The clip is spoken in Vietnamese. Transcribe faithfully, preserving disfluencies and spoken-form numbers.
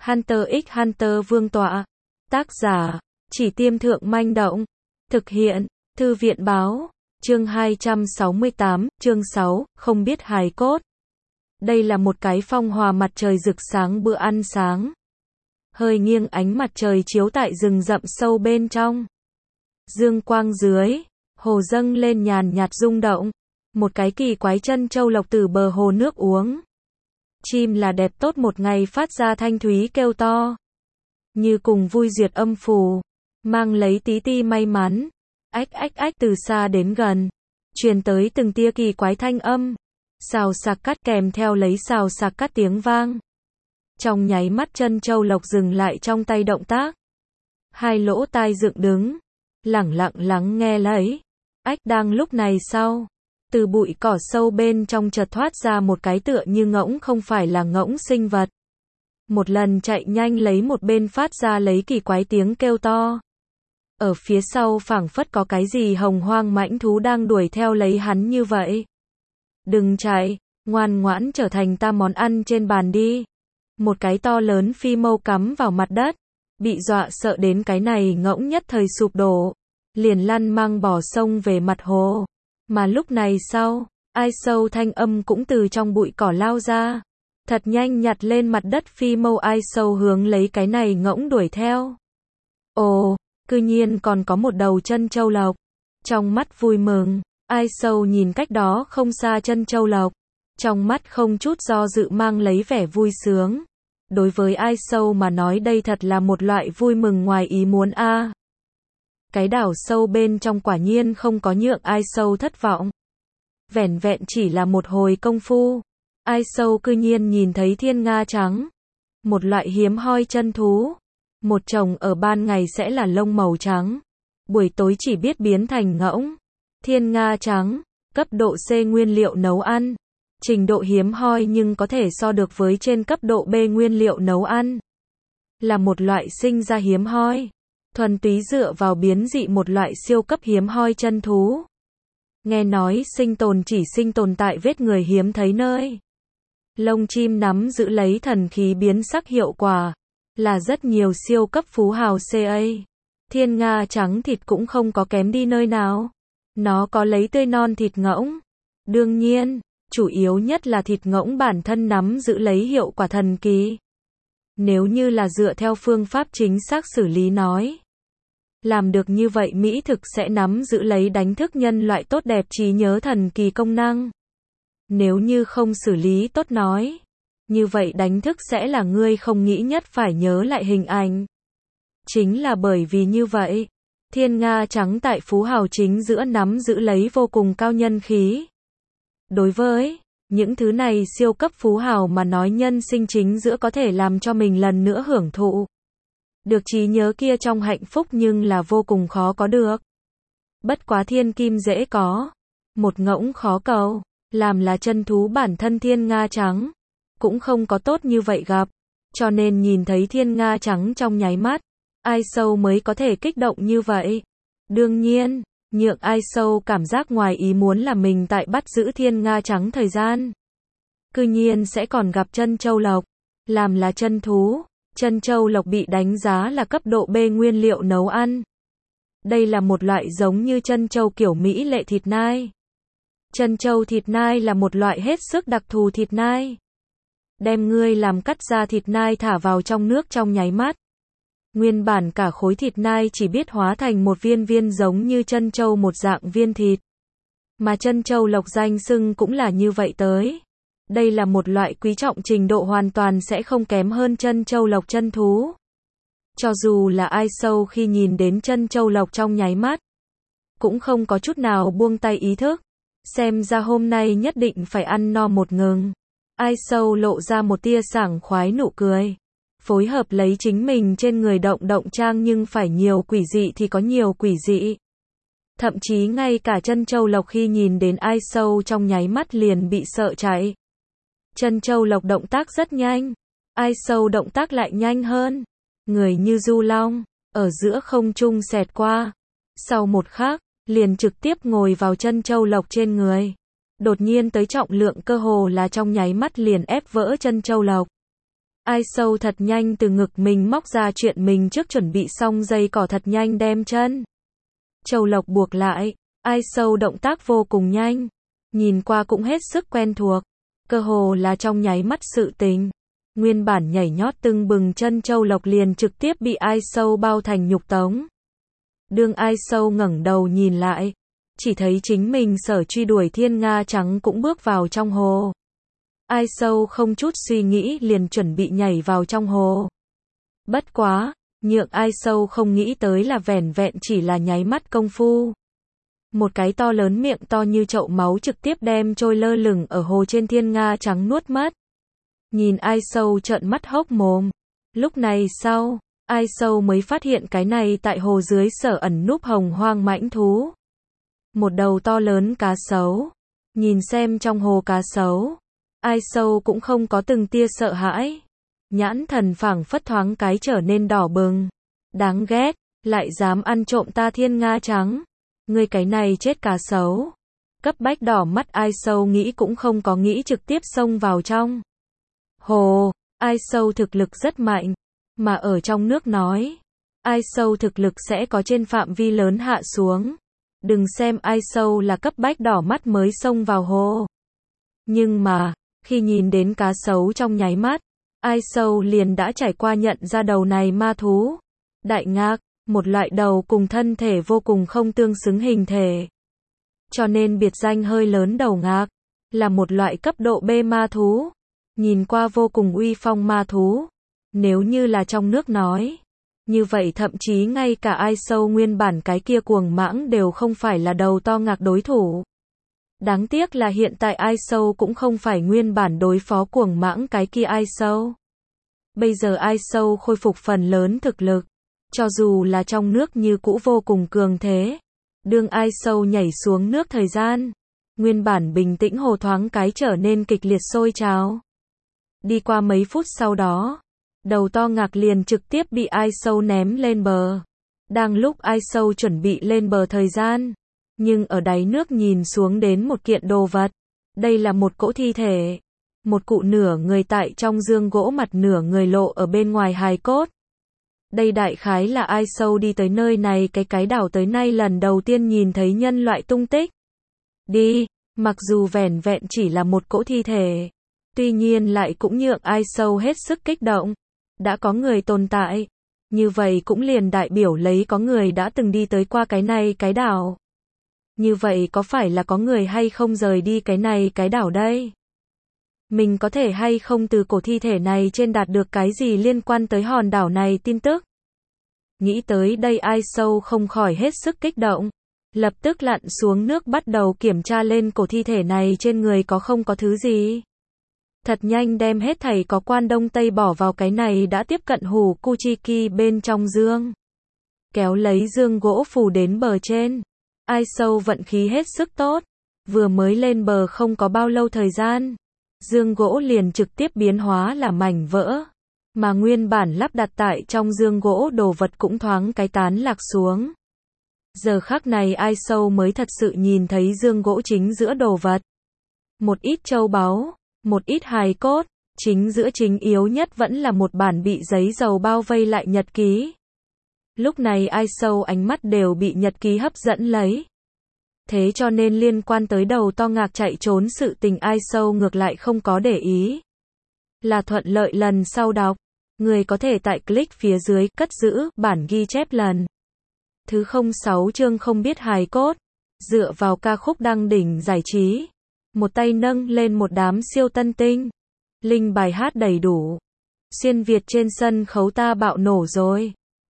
Hunter x Hunter Vương tọa. Tác giả, Chỉ Tiêm Thượng Manh Động. Thực hiện, Thư viện Báo. Chương hai trăm sáu mươi tám, chương sáu, không biết hài cốt. Đây là một cái phong hòa mặt trời rực sáng bữa ăn sáng. Hơi nghiêng ánh mặt trời chiếu tại rừng rậm sâu bên trong. Dương quang dưới, hồ dâng lên nhàn nhạt rung động. Một cái kỳ quái chân châu lộc từ bờ hồ nước uống. Chim là đẹp tốt một ngày phát ra thanh thúy kêu to. Như cùng vui duyệt âm phù, mang lấy tí ti may mắn. Ách ách ách từ xa đến gần, truyền tới từng tia kỳ quái thanh âm. Xào xạc cắt kèm theo lấy xào xạc cắt tiếng vang. Trong nháy mắt chân châu lộc dừng lại trong tay động tác. Hai lỗ tai dựng đứng, lẳng lặng lắng nghe lấy. Ách đang lúc này sau, từ bụi cỏ sâu bên trong chợt thoát ra một cái tựa như ngỗng không phải là ngỗng sinh vật. Một lần chạy nhanh lấy một bên phát ra lấy kỳ quái tiếng kêu to. Ở phía sau phảng phất có cái gì hồng hoang mãnh thú đang đuổi theo lấy hắn như vậy. Đừng chạy, ngoan ngoãn trở thành ta món ăn trên bàn đi. Một cái to lớn phi mâu cắm vào mặt đất, bị dọa sợ đến cái này ngỗng nhất thời sụp đổ, liền lăn mang bò sông về mặt hồ. Mà lúc này sau, ai sâu thanh âm cũng từ trong bụi cỏ lao ra, thật nhanh nhặt lên mặt đất phi mâu ai sâu hướng lấy cái này ngỗng đuổi theo. Ồ, cư nhiên còn có một đầu chân châu lộc. Trong mắt vui mừng, ai sâu nhìn cách đó không xa chân châu lộc, trong mắt không chút do dự mang lấy vẻ vui sướng. Đối với ai sâu mà nói đây thật là một loại vui mừng ngoài ý muốn a. À. Cái đảo sâu bên trong quả nhiên không có nhượng ai sâu thất vọng. Vẻn vẹn chỉ là một hồi công phu, ai sâu cư nhiên nhìn thấy thiên nga trắng, một loại hiếm hoi chân thú. Một chồng ở ban ngày sẽ là lông màu trắng, buổi tối chỉ biết biến thành ngỗng. Thiên nga trắng, cấp độ C nguyên liệu nấu ăn, trình độ hiếm hoi nhưng có thể so được với trên cấp độ B nguyên liệu nấu ăn. Là một loại sinh ra hiếm hoi, thuần túy dựa vào biến dị một loại siêu cấp hiếm hoi chân thú. Nghe nói sinh tồn chỉ sinh tồn tại vết người hiếm thấy nơi. Lông chim nắm giữ lấy thần khí biến sắc hiệu quả, là rất nhiều siêu cấp phú hào ca. Thiên nga trắng thịt cũng không có kém đi nơi nào. Nó có lấy tươi non thịt ngỗng. Đương nhiên, chủ yếu nhất là thịt ngỗng bản thân nắm giữ lấy hiệu quả thần kỳ. Nếu như là dựa theo phương pháp chính xác xử lý nói, làm được như vậy mỹ thực sẽ nắm giữ lấy đánh thức nhân loại tốt đẹp trí nhớ thần kỳ công năng. Nếu như không xử lý tốt nói, như vậy đánh thức sẽ là ngươi không nghĩ nhất phải nhớ lại hình ảnh. Chính là bởi vì như vậy, thiên nga trắng tại phú hào chính giữa nắm giữ lấy vô cùng cao nhân khí. Đối với những thứ này siêu cấp phú hào mà nói nhân sinh chính giữa có thể làm cho mình lần nữa hưởng thụ được trí nhớ kia trong hạnh phúc nhưng là vô cùng khó có được. Bất quá thiên kim dễ có, một ngỗng khó cầu, làm là chân thú bản thân thiên nga trắng cũng không có tốt như vậy gặp, cho nên nhìn thấy thiên nga trắng trong nháy mắt, ai sâu mới có thể kích động như vậy. Đương nhiên, nhượng ai sâu cảm giác ngoài ý muốn là mình tại bắt giữ thiên nga trắng thời gian, cư nhiên sẽ còn gặp chân châu lộc, làm là chân thú. Chân châu lộc bị đánh giá là cấp độ B nguyên liệu nấu ăn. Đây là một loại giống như chân châu kiểu mỹ lệ thịt nai. Chân châu thịt nai là một loại hết sức đặc thù thịt nai. Đem ngươi làm cắt ra thịt nai thả vào trong nước trong nháy mắt. Nguyên bản cả khối thịt nai chỉ biết hóa thành một viên viên giống như chân châu một dạng viên thịt. Mà chân châu lộc danh xưng cũng là như vậy tới. Đây là một loại quý trọng trình độ hoàn toàn sẽ không kém hơn chân châu lộc chân thú. Cho dù là ai sâu khi nhìn đến chân châu lộc trong nháy mắt, cũng không có chút nào buông tay ý thức. Xem ra hôm nay nhất định phải ăn no một ngừng. Ai sâu lộ ra một tia sảng khoái nụ cười. Phối hợp lấy chính mình trên người động động trang nhưng phải nhiều quỷ dị thì có nhiều quỷ dị. Thậm chí ngay cả chân châu lộc khi nhìn đến ai sâu trong nháy mắt liền bị sợ chạy. Chân châu lộc động tác rất nhanh, ai sâu động tác lại nhanh hơn. Người như du long, ở giữa không trung xẹt qua. Sau một khắc, liền trực tiếp ngồi vào chân châu lộc trên người. Đột nhiên tới trọng lượng cơ hồ là trong nháy mắt liền ép vỡ chân châu lộc. Ai Sâu thật nhanh từ ngực mình móc ra chuyện mình trước chuẩn bị xong dây cỏ thật nhanh đem chân Châu Lộc buộc lại. Ai Sâu động tác vô cùng nhanh, nhìn qua cũng hết sức quen thuộc, cơ hồ là trong nháy mắt sự tình. Nguyên bản nhảy nhót tưng bừng chân Châu Lộc liền trực tiếp bị Ai Sâu bao thành nhục tống. Đương Ai Sâu ngẩng đầu nhìn lại, chỉ thấy chính mình sở truy đuổi thiên nga trắng cũng bước vào trong hồ. Ai Sâu không chút suy nghĩ liền chuẩn bị nhảy vào trong hồ. Bất quá, nhượng Ai Sâu không nghĩ tới là vẻn vẹn chỉ là nháy mắt công phu. Một cái to lớn miệng to như chậu máu trực tiếp đem trôi lơ lửng ở hồ trên thiên nga trắng nuốt mất. Nhìn Ai Sâu trợn mắt hốc mồm. Lúc này sau, Ai Sâu mới phát hiện cái này tại hồ dưới sở ẩn núp hồng hoang mãnh thú. Một đầu to lớn cá sấu. Nhìn xem trong hồ cá sấu, Ai Sâu cũng không có từng tia sợ hãi. Nhãn thần phảng phất thoáng cái trở nên đỏ bừng. Đáng ghét, lại dám ăn trộm ta thiên nga trắng. Ngươi cái này chết cá sấu. Cấp bách đỏ mắt Ai Sâu nghĩ cũng không có nghĩ trực tiếp xông vào trong hồ. Ai Sâu thực lực rất mạnh, mà ở trong nước nói, Ai Sâu thực lực sẽ có trên phạm vi lớn hạ xuống. Đừng xem Ai Sâu là cấp bách đỏ mắt mới xông vào hồ. Nhưng mà, khi nhìn đến cá sấu trong nháy mắt, Ai Sâu liền đã trải qua nhận ra đầu này ma thú. Đại ngạc, một loại đầu cùng thân thể vô cùng không tương xứng hình thể. Cho nên biệt danh hơi lớn đầu ngạc, là một loại cấp độ B ma thú. Nhìn qua vô cùng uy phong ma thú. Nếu như là trong nước nói, như vậy thậm chí ngay cả Ai Sâu nguyên bản cái kia cuồng mãng đều không phải là đầu to ngạc đối thủ. Đáng tiếc là hiện tại Ai Sâu cũng không phải nguyên bản đối phó cuồng mãng cái kia Ai Sâu. Bây giờ Ai Sâu khôi phục phần lớn thực lực, cho dù là trong nước như cũ vô cùng cường thế. Đương Ai Sâu nhảy xuống nước thời gian, nguyên bản bình tĩnh hồ thoáng cái trở nên kịch liệt sôi trào. Đi qua mấy phút sau đó, đầu to ngạc liền trực tiếp bị Ai Sâu ném lên bờ. Đang lúc Ai Sâu chuẩn bị lên bờ thời gian, nhưng ở đáy nước nhìn xuống đến một kiện đồ vật. Đây là một cỗ thi thể. Một cụ nửa người tại trong giương gỗ mặt nửa người lộ ở bên ngoài hài cốt. Đây đại khái là Ai Sâu đi tới nơi này cái cái đảo tới nay lần đầu tiên nhìn thấy nhân loại tung tích. Đi, mặc dù vẻn vẹn chỉ là một cỗ thi thể, tuy nhiên lại cũng nhượng Ai Sâu hết sức kích động. Đã có người tồn tại, như vậy cũng liền đại biểu lấy có người đã từng đi tới qua cái này cái đảo. Như vậy có phải là có người hay không rời đi cái này cái đảo đây? Mình có thể hay không từ cổ thi thể này trên đạt được cái gì liên quan tới hòn đảo này tin tức? Nghĩ tới đây Ai Sâu không khỏi hết sức kích động. Lập tức lặn xuống nước bắt đầu kiểm tra lên cổ thi thể này trên người có không có thứ gì. Thật nhanh đem hết thảy có quan đông tây bỏ vào cái này đã tiếp cận hủ Kuchiki bên trong dương. Kéo lấy dương gỗ phủ đến bờ trên. Ai Sâu vận khí hết sức tốt. Vừa mới lên bờ không có bao lâu thời gian, dương gỗ liền trực tiếp biến hóa là mảnh vỡ. Mà nguyên bản lắp đặt tại trong dương gỗ đồ vật cũng thoáng cái tán lạc xuống. Giờ khắc này Ai Sâu mới thật sự nhìn thấy dương gỗ chính giữa đồ vật. Một ít châu báu, một ít hài cốt, chính giữa chính yếu nhất vẫn là một bản bị giấy dầu bao vây lại nhật ký. Lúc này Ai Sâu ánh mắt đều bị nhật ký hấp dẫn lấy. Thế cho nên liên quan tới đầu to ngạc chạy trốn sự tình Ai Sâu ngược lại không có để ý. Là thuận lợi lần sau đọc. Người có thể tại click phía dưới cất giữ bản ghi chép lần thứ không sáu chương không biết hài cốt. Dựa vào ca khúc đăng đỉnh giải trí. Một tay nâng lên một đám siêu tân tinh. Linh bài hát đầy đủ. Xuyên Việt trên sân khấu ta bạo nổ rồi.